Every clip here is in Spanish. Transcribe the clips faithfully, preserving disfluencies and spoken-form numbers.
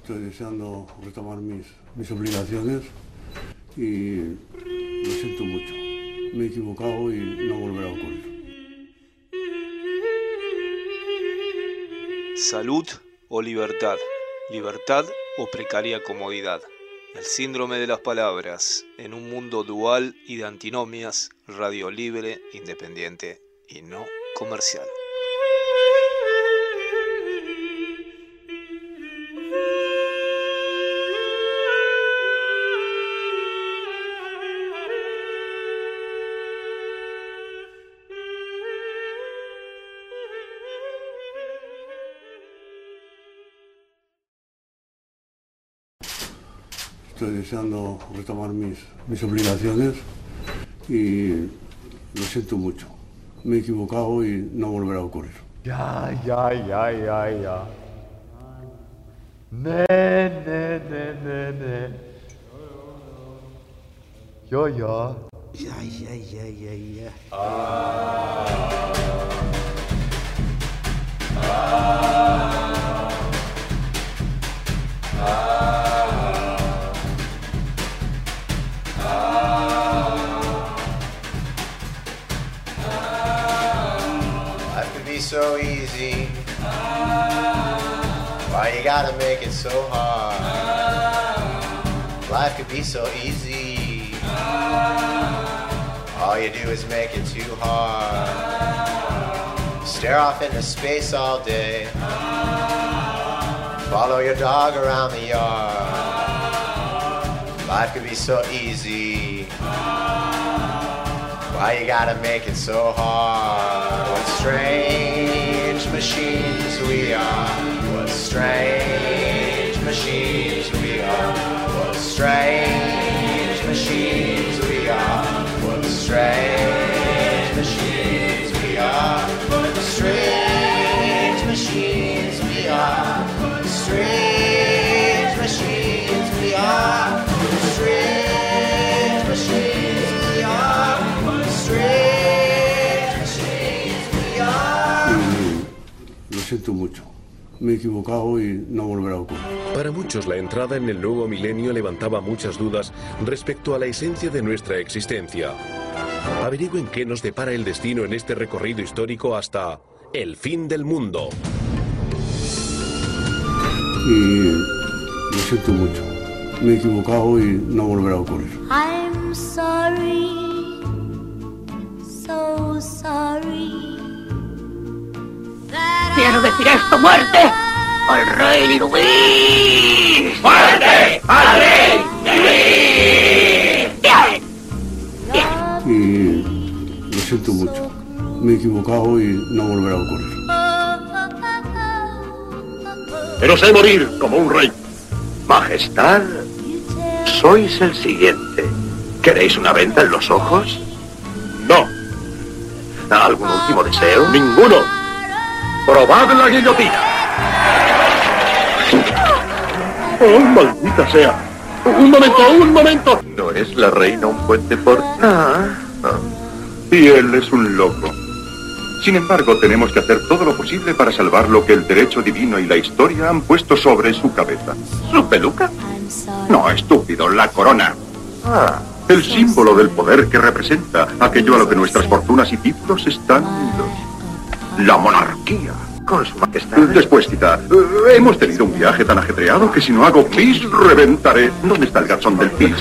Estoy deseando retomar mis, mis obligaciones y lo siento mucho. Me he equivocado y no volverá a ocurrir. Salud o libertad, libertad o precaria comodidad. El síndrome de las palabras, en un mundo dual y de antinomias, radio libre, independiente y no comercial. Estoy deseando retomar mis, mis obligaciones y lo siento mucho. Me he equivocado y no volverá a ocurrir. Ya, ya, ya, ya, ya. Ne, ne, ne, ne, ne. Yo, ya. Ya, ya, ya, ya, ya. Ah. Ah. Ah. So easy. Why you gotta make it so hard? Life could be so easy. All you do is make it too hard. Stare off into space all day. Follow your dog around the yard. Life could be so easy. Why you gotta make it so hard? What strange machines we are. What strange machines we are. What strange machines we are. What strange machines we are. What strange machines we are. What strange machines we are. What strange machines we are. Lo siento mucho. Me he equivocado y no volverá a ocurrir. Para muchos, la entrada en el nuevo milenio levantaba muchas dudas respecto a la esencia de nuestra existencia. Averigüen qué nos depara el destino en este recorrido histórico hasta el fin del mundo. Y lo siento mucho. Me he equivocado y no volverá a ocurrir. I'm sorry, so sorry. ¡Quiero decir esto, muerte al rey Luis! ¡Muerte al rey Luis! ¡Bien! ¡Bien! Y lo siento mucho. Me he equivocado y no volverá a ocurrir. Pero sé morir como un rey. Majestad, sois el siguiente. ¿Queréis una venda en los ojos? No. ¿Algún último deseo? Ninguno. ¡Probad la guillotina! ¡Oh, maldita sea! ¡Un momento, un momento! ¿No es la reina un puente por...? Ah, ah. Y él es un loco. Sin embargo, tenemos que hacer todo lo posible para salvar lo que el derecho divino y la historia han puesto sobre su cabeza. ¿Su peluca? No, estúpido, la corona. Ah, el símbolo del poder que representa aquello a lo que nuestras fortunas y títulos están unidos. La monarquía. Con su majestad. Después, Tita, eh, hemos tenido un viaje tan ajetreado que si no hago pis, reventaré. ¿Dónde está el garzón del pis?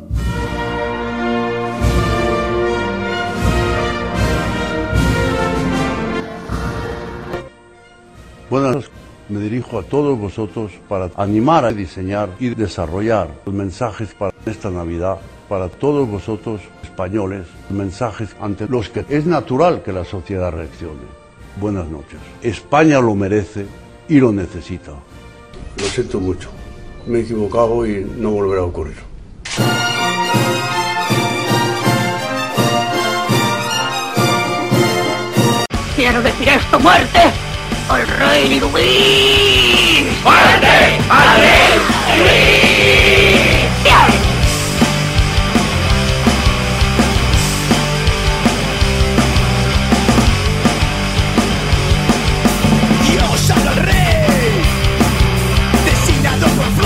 Buenas, me dirijo a todos vosotros para animar a diseñar y desarrollar los mensajes para esta Navidad. Para todos vosotros, españoles, mensajes ante los que es natural que la sociedad reaccione. Buenas noches. España lo merece y lo necesita. Lo siento mucho. Me he equivocado y no volverá a ocurrir. ¡Quiero decir esto, muerte al rey Luis! ¡Muerte al rey Luis! ¡Bien! Dios al rey, designado por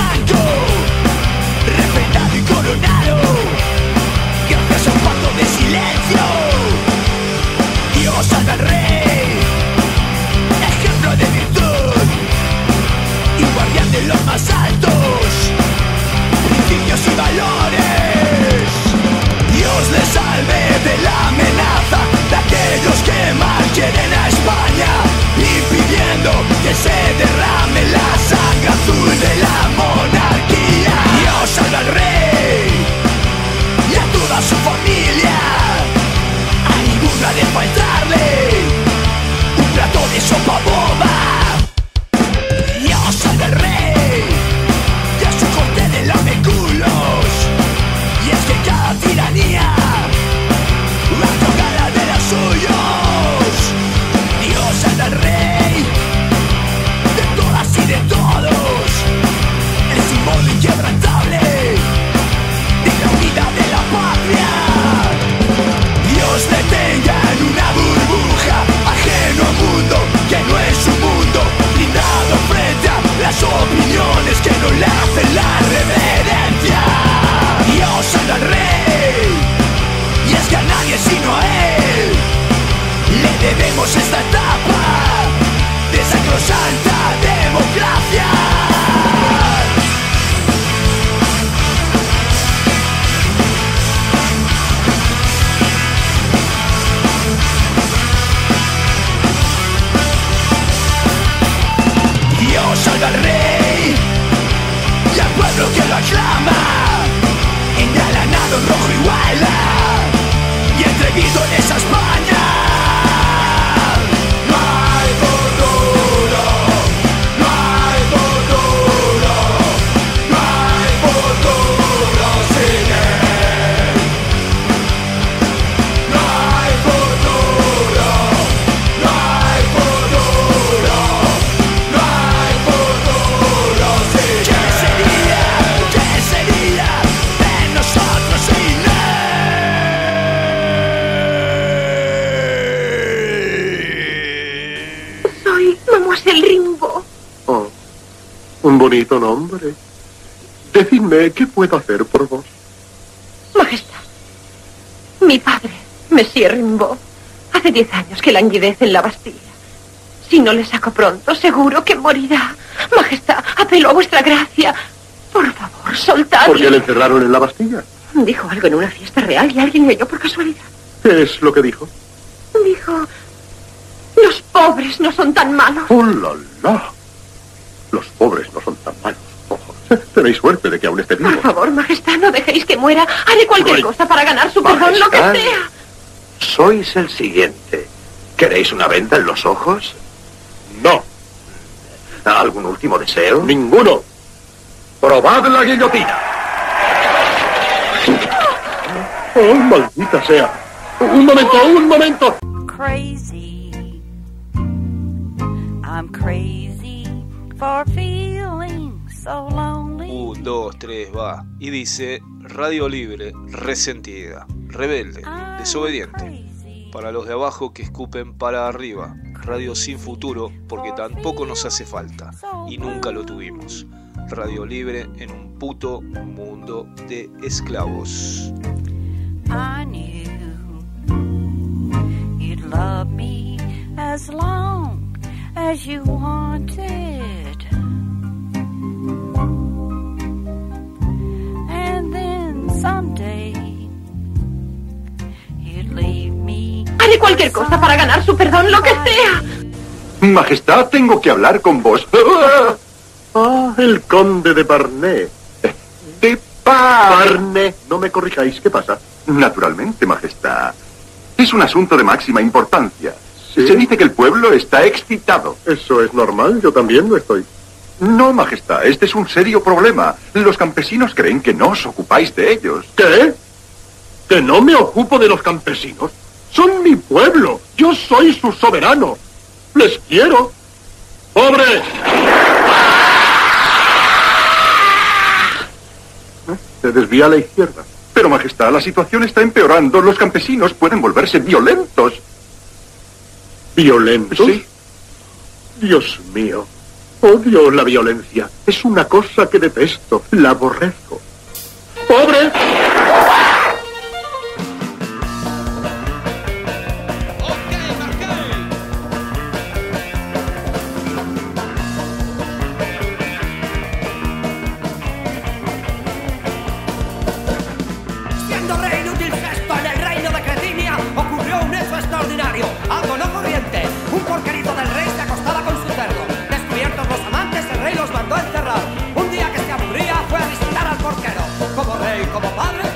de la reverencia. Dios salva al rey, y es que a nadie sino a él le debemos esta etapa de sacrosanta democracia. Dios salva al rey y al pueblo que lo aclama, engalanado en rojo y guayla y entreguido en esa España. No hay futuro, no hay futuro, no hay futuro sin él. No hay futuro, no hay futuro, no hay futuro sin él. ¿Qué sería, qué sería de nosotros sin él? Soy Mademoiselle Rimbaud. Oh, un bonito nombre. Decidme, ¿qué puedo hacer por vos? Majestad, mi padre, Monsieur Rimbaud, hace diez años que languidece en la Bastilla. Si no le saco pronto, seguro que morirá. Majestad, apelo a vuestra gracia. Por favor, soltadle. ¿Por qué le encerraron en la Bastilla? Dijo algo en una fiesta real y alguien me oyó por casualidad. ¿Qué es lo que dijo? Dijo, los pobres no son tan malos. ¡Oh, la, la! Los pobres no son tan malos. Ojo, tenéis suerte de que aún esté vivo. Por favor, Majestad, no dejéis que muera. Haré cualquier Ay. cosa para ganar su perdón, lo que Majestad. sea. Sois el siguiente. ¿Queréis una venda en los ojos? No, ¿Algún último deseo? ninguno. ¡Probad la guillotina! ¡Oh, maldita sea! ¡Un momento, un momento! Crazy, I'm crazy for feeling so lonely. Un, dos, tres, va. Y dice: Radio Libre, resentida, rebelde, desobediente. Para los de abajo que escupen para arriba. Radio sin futuro, porque tampoco nos hace falta. Y nunca lo tuvimos. Radio Libre en un puto mundo de esclavos. I knew you'd love me as long as you wanted. And then someday you'd leave me. Haré cualquier cosa para ganar su perdón, lo que sea. Majestad, tengo que hablar con vos. Ah, el conde de Barnet. De Barnet. No me corrijáis, ¿qué pasa? Naturalmente, Majestad. Es un asunto de máxima importancia. ¿Sí? Se dice que el pueblo está excitado. Eso es normal, yo también lo estoy. No, Majestad, este es un serio problema. Los campesinos creen que no os ocupáis de ellos. ¿Qué? ¿Que no me ocupo de los campesinos? Son mi pueblo. Yo soy su soberano. Les quiero. ¡Pobres! Se desvía a la izquierda. Pero, Majestad, la situación está empeorando. Los campesinos pueden volverse violentos. ¿Violentos? Sí. Dios mío. Odio la violencia. Es una cosa que detesto. La aborrezco. ¡Pobre! Siendo rey inútil gesto en el reino de Cretinia, ocurrió un hecho extraordinario, algo no corriente. Un porquerito del rey se acostaba con su cerdo. Descubiertos los amantes, el rey los mandó a encerrar. Un día que se aburría fue a visitar al porquero. Como rey, como padre,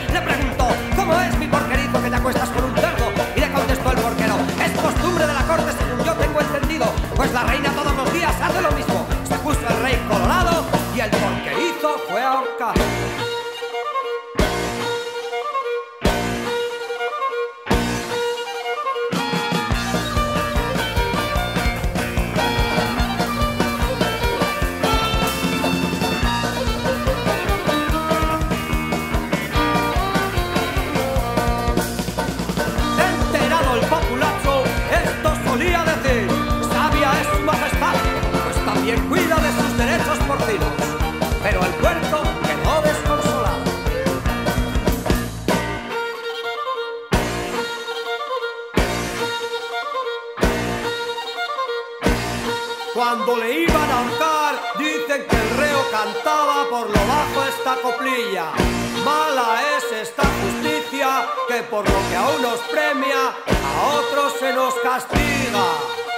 cantaba por lo bajo esta coplilla. Mala es esta justicia que por lo que a unos premia, a otros se nos castiga.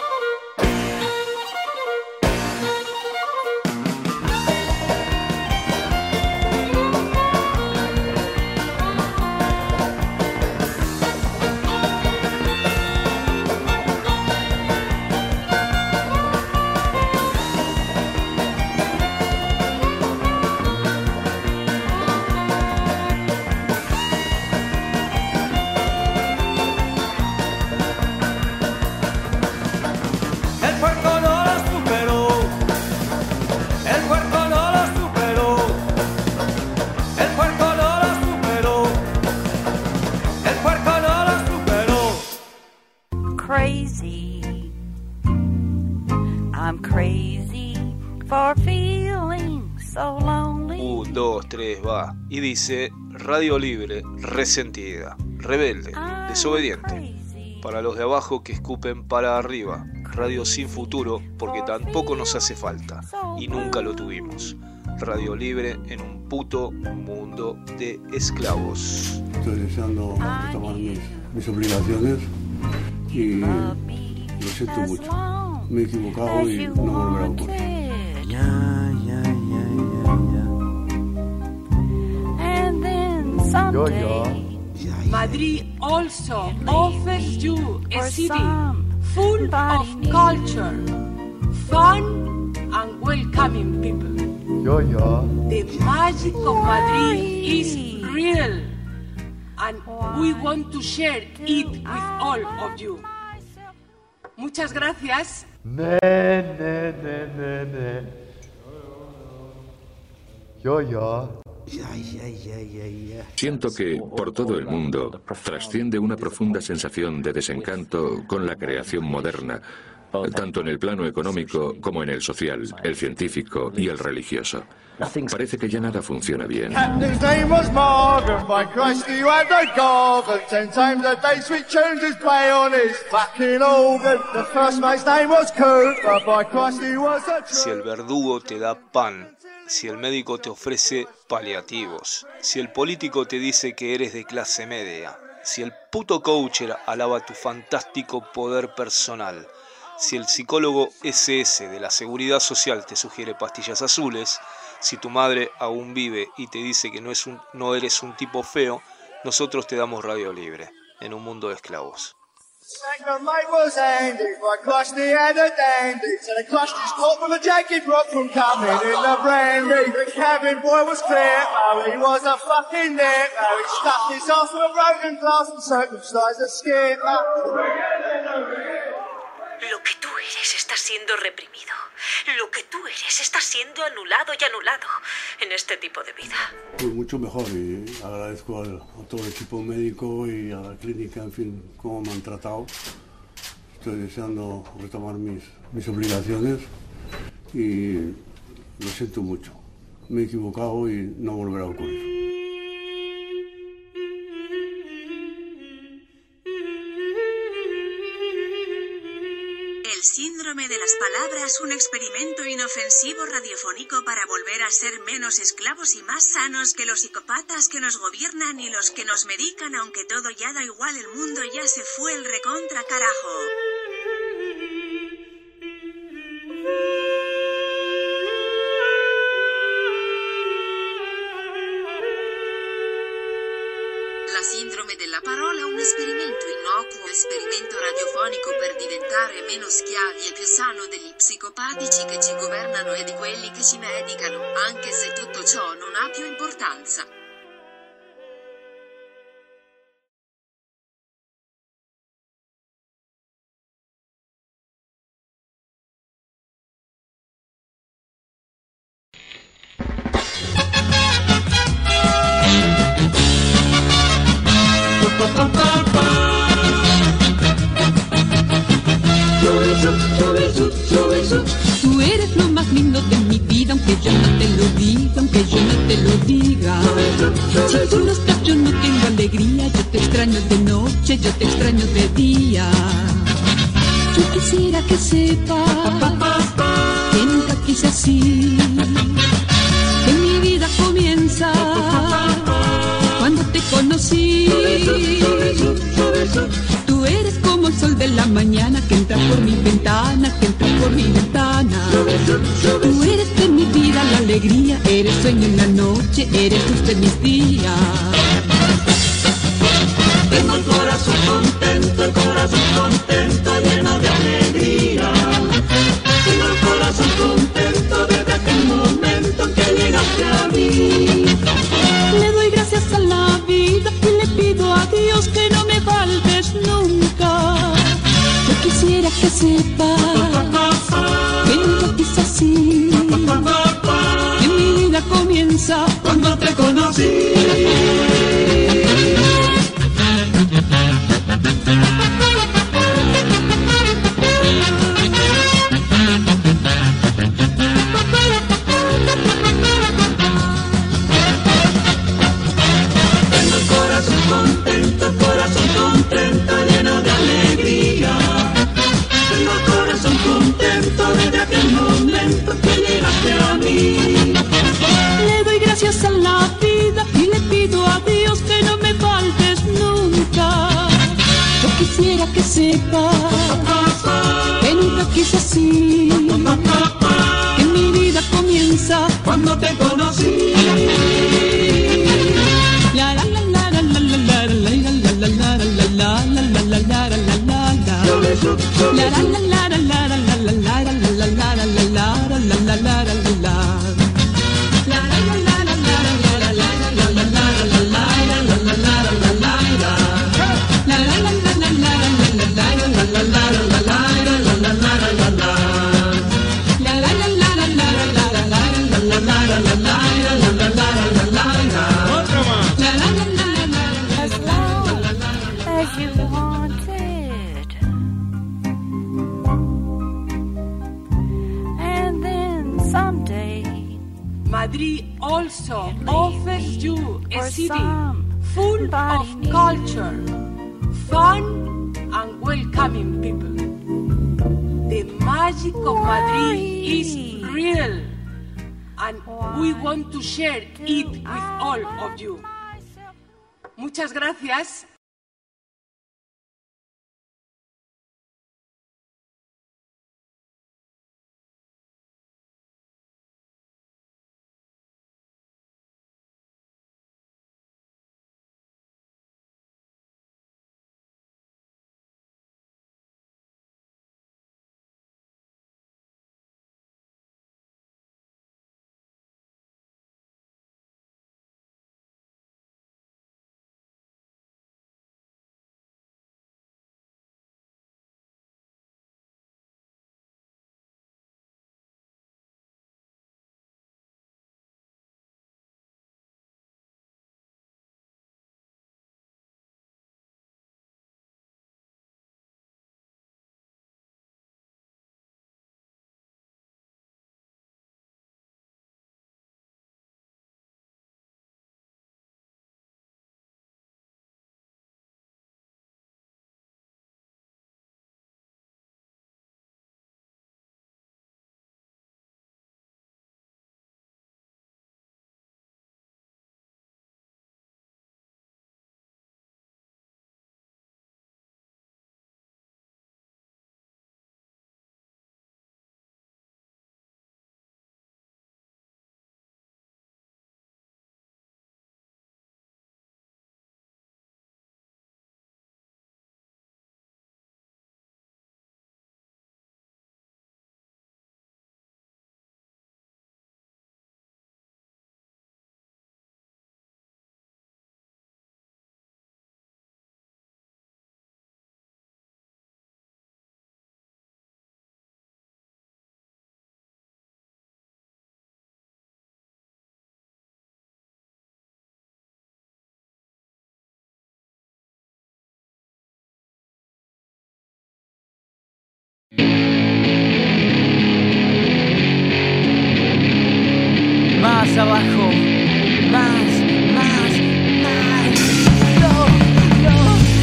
Crazy, I'm crazy for feeling so lonely. Un, dos, tres, va. Y dice: Radio Libre, resentida, rebelde, desobediente. Para los de abajo que escupen para arriba. Radio sin futuro porque tampoco nos hace falta y nunca lo tuvimos. Radio Libre en un puto mundo de esclavos. Estoy deseando tomar mis, mis obligaciones y lo siento mucho. Me he equivocado y no volverá a ocurrir. Ya, ya, ya, ya, ya. Yo, yo. Madrid also offers you a city full of culture, fun and welcoming people. Yo, yo. The magic of Madrid is real, and we want to share it with all of you. Muchas gracias. Ne, ne, ne, ne, ne. Yo, yo. Ya, ya, ya, ya, ya. Siento que, por todo el mundo, trasciende una profunda sensación de desencanto con la creación moderna, tanto en el plano económico como en el social, el científico y el religioso. Parece que ya nada funciona bien. Captain's name was Morgan, by Christ he had a garden. Ten times a day sweet tunes his play on his fucking organ. The first mate's name was Cooper, by Christ he was a... Si el verdugo te da pan, si el médico te ofrece paliativos, si el político te dice que eres de clase media, si el puto coacher alaba tu fantástico poder personal, si el psicólogo ese ese de la seguridad social te sugiere pastillas azules, si tu madre aún vive y te dice que no, es un, no eres un tipo feo, nosotros te damos Radio Libre, en un mundo de esclavos. Second mate was Andy, by Christ he had a dandy. So they crushed his coat with a jagged rock from coming in the brandy. The cabin boy was clear, oh he was a fucking nip. Oh he stuffed his off with a broken glass and circumcised a skip. Lo que tú eres está siendo reprimido. Lo que tú eres está siendo anulado y anulado en este tipo de vida. Pues mucho mejor y agradezco al, a todo el equipo médico y a la clínica, en fin, cómo me han tratado. Estoy deseando retomar mis, mis obligaciones y lo siento mucho. Me he equivocado y no volverá a ocurrir. El síndrome de las palabras, un experimento inofensivo radiofónico para volver a ser menos esclavos y más sanos que los psicópatas que nos gobiernan y los que nos medican, aunque todo ya da igual, el mundo ya se fue el recontra carajo. La síndrome della parola, un esperimento innocuo, esperimento radiofonico per diventare meno schiavi e più sano degli psicopatici che ci governano e di quelli che ci medicano, anche se tutto ciò non ha più importanza. Tú eres lo más lindo de mi vida, aunque yo no te lo diga, aunque yo no te lo diga. Si tú no estás, yo no tengo alegría. Yo te extraño de noche, yo te extraño de día. Yo quisiera que sepas que nunca quise así. comienza cuando te conocí. Tú eres como el sol de la mañana que entra por mi ventana, que entra por mi ventana. Tú eres de mi vida la alegría, eres sueño en la noche, eres luz de mis días. Tengo el corazón contento, el corazón contento, lleno de alegría. Tengo el corazón contento desde aquel momento en que llegaste a mí. Le doy gracias a la vida y le pido a Dios que no me faltes nunca. Yo quisiera que sepas que nunca quise así, que mi vida comienza cuando te conocí. Le doy gracias a la vida y le pido a Dios que no me faltes nunca. Yo quisiera que sepas que nunca quise así, que mi vida comienza cuando te conocí. La la la la la la la la la la la la la la la la la la Madrid also offers you a city full of culture, fun and welcoming people. The magic of Madrid is real and we want to share it with all of you. Muchas gracias. Más abajo, más, más, más. No, no.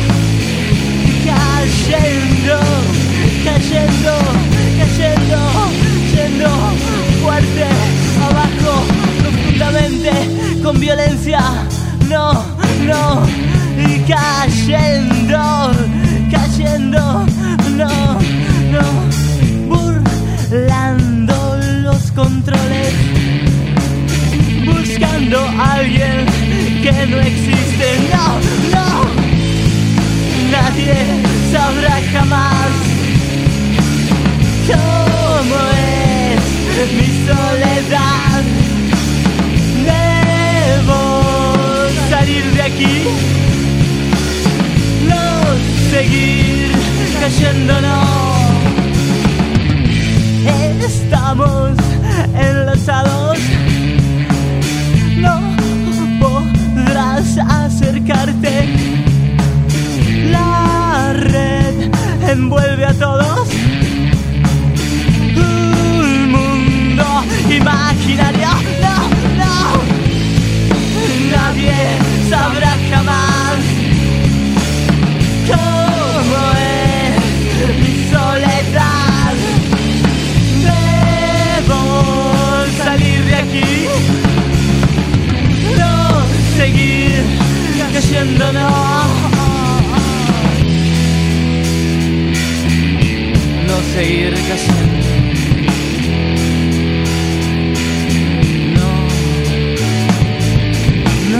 Cayendo, cayendo, cayendo, yendo fuerte, abajo, profundamente, con violencia. mi soledad. Debo salir de aquí, no seguir cayéndonos. Estamos enlazados, no podrás acercarte. La red envuelve a todos, un mundo imaginario. No, no, nadie sabrá jamás cómo es mi soledad. Debo salir de aquí, no seguir cayéndonos. No seguir cayendo. No, no,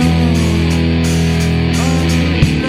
no,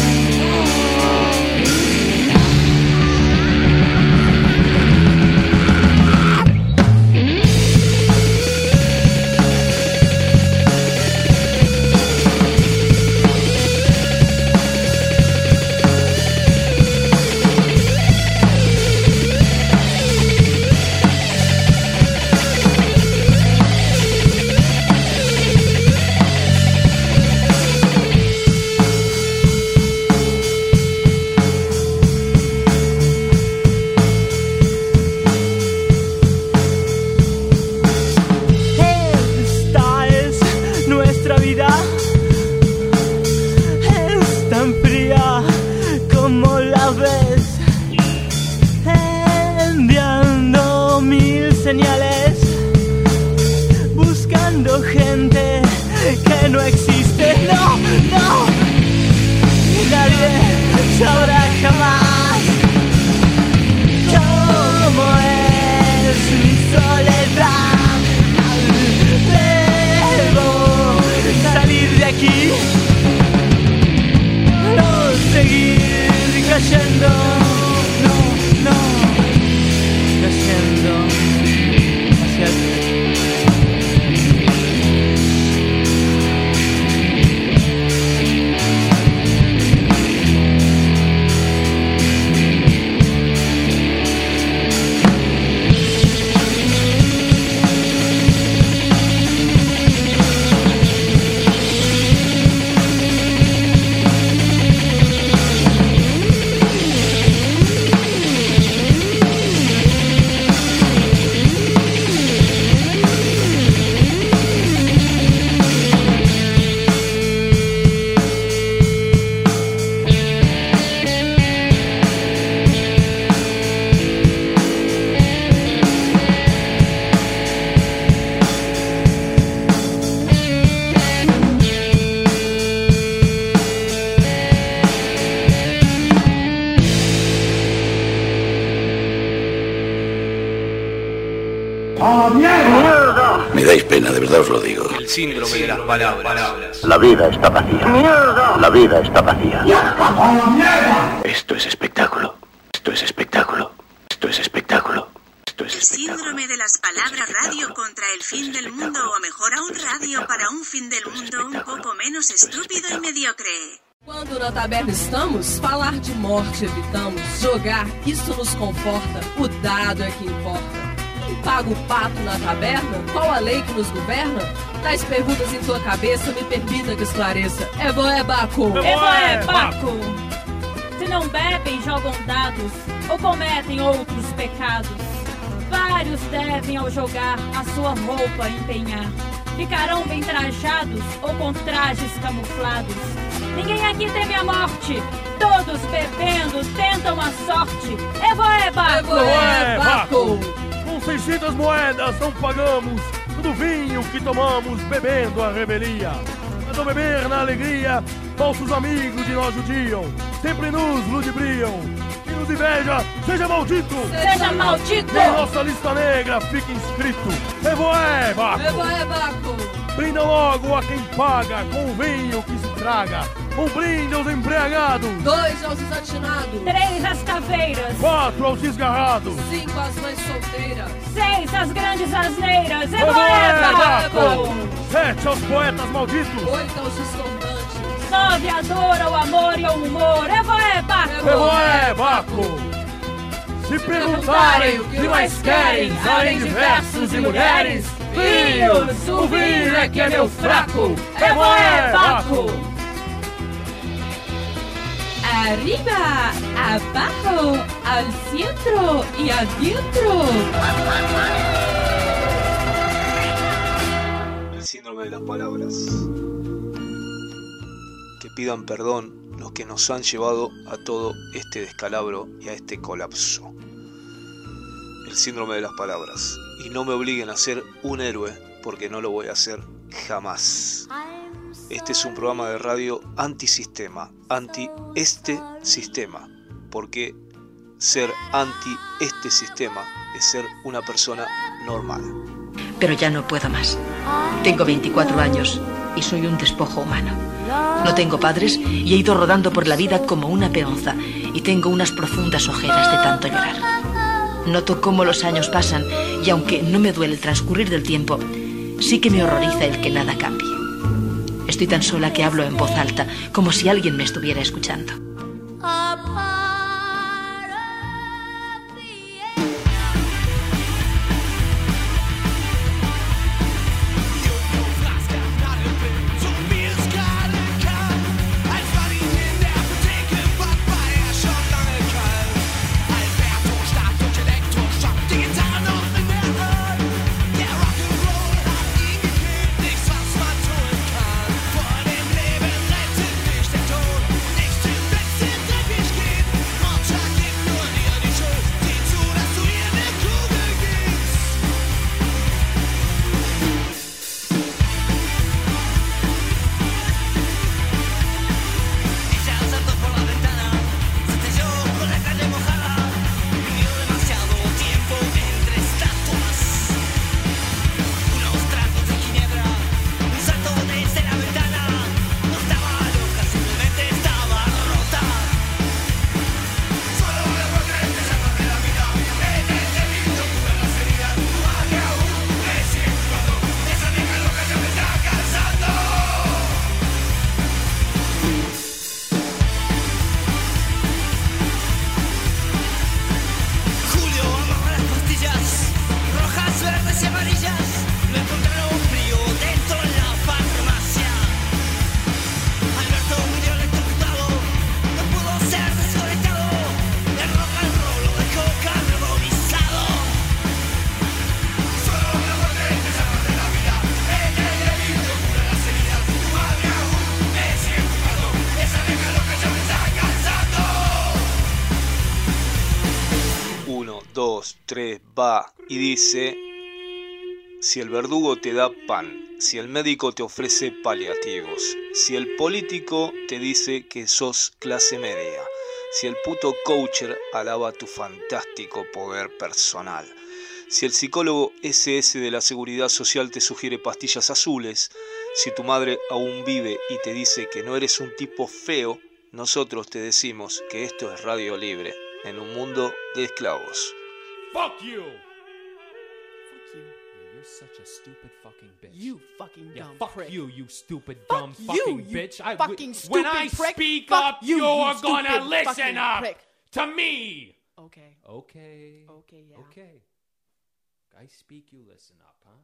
señales, buscando gente que no existe. No, no, nadie sabrá jamás cómo es mi soledad. Debo salir de aquí, no seguir cayendo. No, no, cayendo. Me dais pena, de verdad os lo digo. El síndrome de las palabras. La vida está vacía. La vida está vacía. Esto es espectáculo. Esto es espectáculo. Esto es espectáculo. Esto es El síndrome de las palabras, radio contra el fin del mundo, o mejor aún, radio para un fin del mundo un poco menos estúpido y mediocre. Quando na taberna estamos, falar de morte evitamos. Jogar, isso nos conforta, o dado é que importa. Quem paga o pato na taberna? Qual a lei que nos governa? Das perguntas em tua cabeça, me permita que esclareça. É boé, Baco! É boé, Baco! Se não bebem, jogam dados, ou cometem outros pecados. Vários devem, ao jogar, a sua roupa empenhar. Ficarão bem trajados, ou com trajes camuflados. Ninguém aqui teme a morte, todos bebendo tentam a sorte. É boé, Baco! É boé, Baco! Com seiscentas moedas não pagamos do vinho que tomamos bebendo a revelia. Mas ao beber na alegria, falsos amigos de nós judiam, sempre nos ludibriam. Quem nos inveja, seja maldito! Seja maldito! E em nossa lista negra fica inscrito: É boé, Baco! É boé, Baco! Brinda logo a quem paga com o vinho que se traga. Um brinde aos embriagados. Dois aos desatinados. Três às caveiras. Quatro aos desgarrados. Cinco às mães solteiras. Seis às grandes asneiras. Evoé, Baco! Sete aos poetas malditos. Oito aos discordantes. Nove à dor, ao amor e ao humor. Evoé, Baco! Evoé, Baco! Se perguntarem o que mais querem, além de versos e mulheres, vinhos, o vinho é que é meu fraco. Evoé, Baco! Arriba, abajo, al centro y adentro. El síndrome de las palabras. Que pidan perdón los que nos han llevado a todo este descalabro y a este colapso. El síndrome de las palabras. Y no me obliguen a ser un héroe, porque no lo voy a hacer jamás. Este es un programa de radio antisistema, anti este sistema, porque ser anti este sistema es ser una persona normal. Pero ya no puedo más. Tengo veinticuatro años y soy un despojo humano. No tengo padres y he ido rodando por la vida como una peonza y tengo unas profundas ojeras de tanto llorar. Noto cómo los años pasan y aunque no me duele el transcurrir del tiempo, sí que me horroriza el que nada cambie. Estoy tan sola que hablo en voz alta, como si alguien me estuviera escuchando. tres, va y dice: si el verdugo te da pan, si el médico te ofrece paliativos, si el político te dice que sos clase media, si el puto coacher alaba tu fantástico poder personal, si el psicólogo ese ese de la seguridad social te sugiere pastillas azules, si tu madre aún vive y te dice que no eres un tipo feo, nosotros te decimos que esto es Radio Libre en un mundo de esclavos. Fuck you! Fuck you. Yeah, you're such a stupid fucking bitch. You fucking yeah, dumb fuck prick. you, you stupid Fuck dumb you, fucking you bitch. I, fucking when stupid I prick. speak Fuck up, you, you're you gonna stupid listen fucking up prick. to me. Okay. Okay. Okay, yeah. Okay. I speak, you listen up, huh?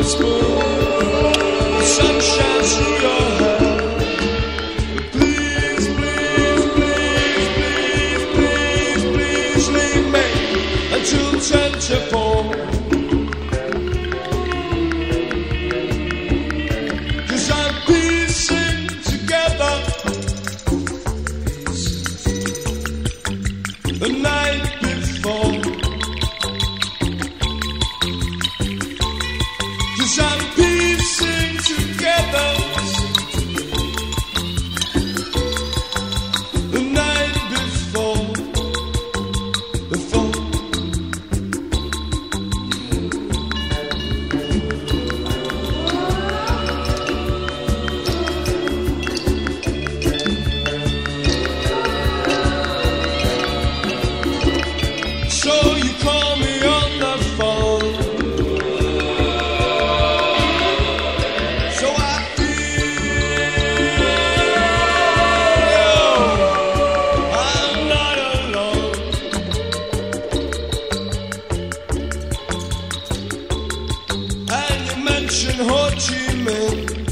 Ho Chi Minh.